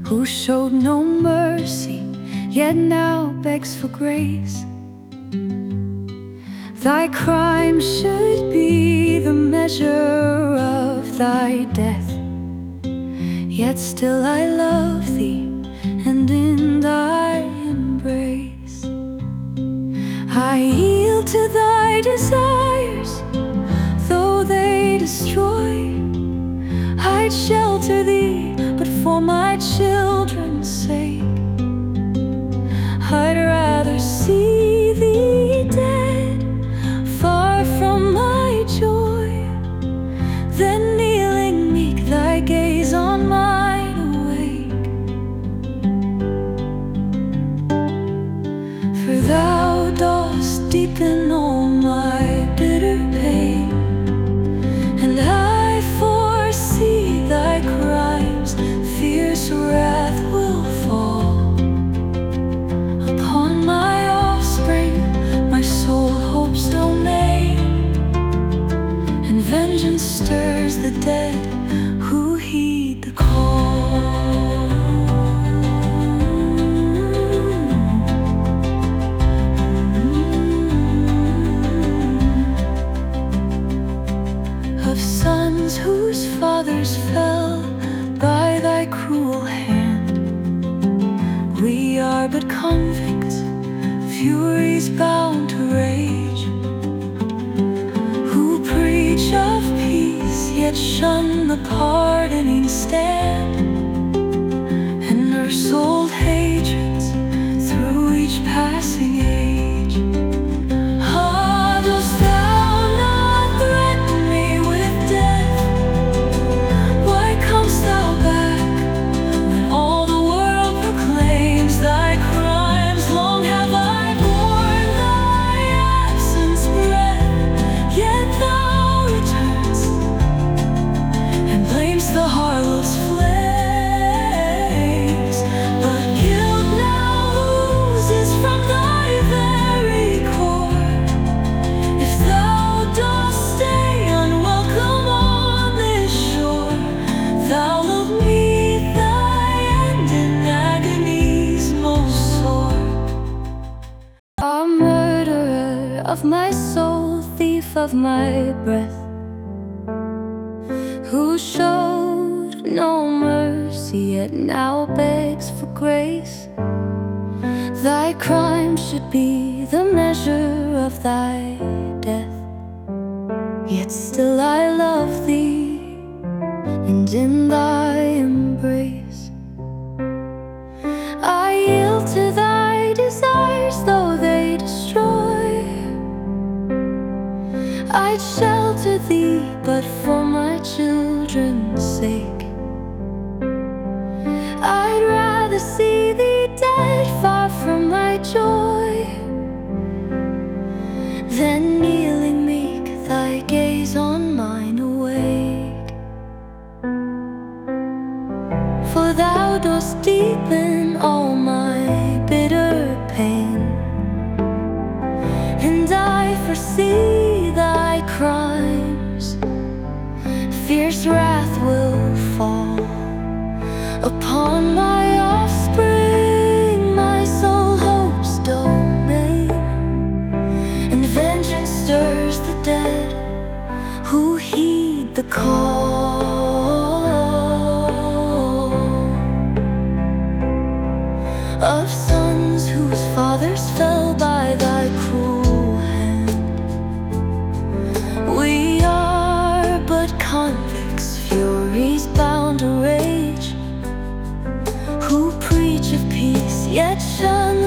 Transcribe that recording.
who showed no mercy, yet now begs for grace. Thy crime should be the measure of thy death, yet still I love thee, and in thy embrace I yield to thy desires, though they destroy. I'd shelter thee, but for my children's sake I'd rather see thee dead, far from my joy, than kneeling meek, thy gaze on mine awake. For thou dost deepen all my bitter pain, and I foresee thy crimes, fierce wrath will fall upon my offspring, my soul hopes domain, and vengeance stirs the dead who heed the call. Of sons whose fathers fell by thy cruel hand, we are but convicts, furies bound to rage, who preach of peace yet shun the pardoning stand, and nurse old hatreds through each passing age. Ah, dost thou not threaten me with death? Why comest thou back when all the world proclaims thy crimes? Long have I borne thy absence breath, yet thou return'st and blames the heartless flames. But guilt now oozes from thy very core. If thou dost stay unwelcome on this shore, thou wilt meet thy end in agonies most sore. A murderer of my soul, thief of my breath, who showed no mercy, yet now begs for grace. Thy crime should be the measure of thy death, yet still I love thee, and in thy embrace I yield to thy desires, though they destroy. I'd shelter thee, but for my children's sake I'd rather see thee dead, far from my joy, than kneeling meek, thy gaze on mine awake. For thou dost deepen all my bitter pain, and I foresee thy crimes, fierce wrath will fall upon my offspring, my soul hopes domain, and vengeance stirs the dead who heed the call. Of sons whose fathers fell by thy cruel hand, we are but convicts, furies bound to rage, who preach of peace yet shun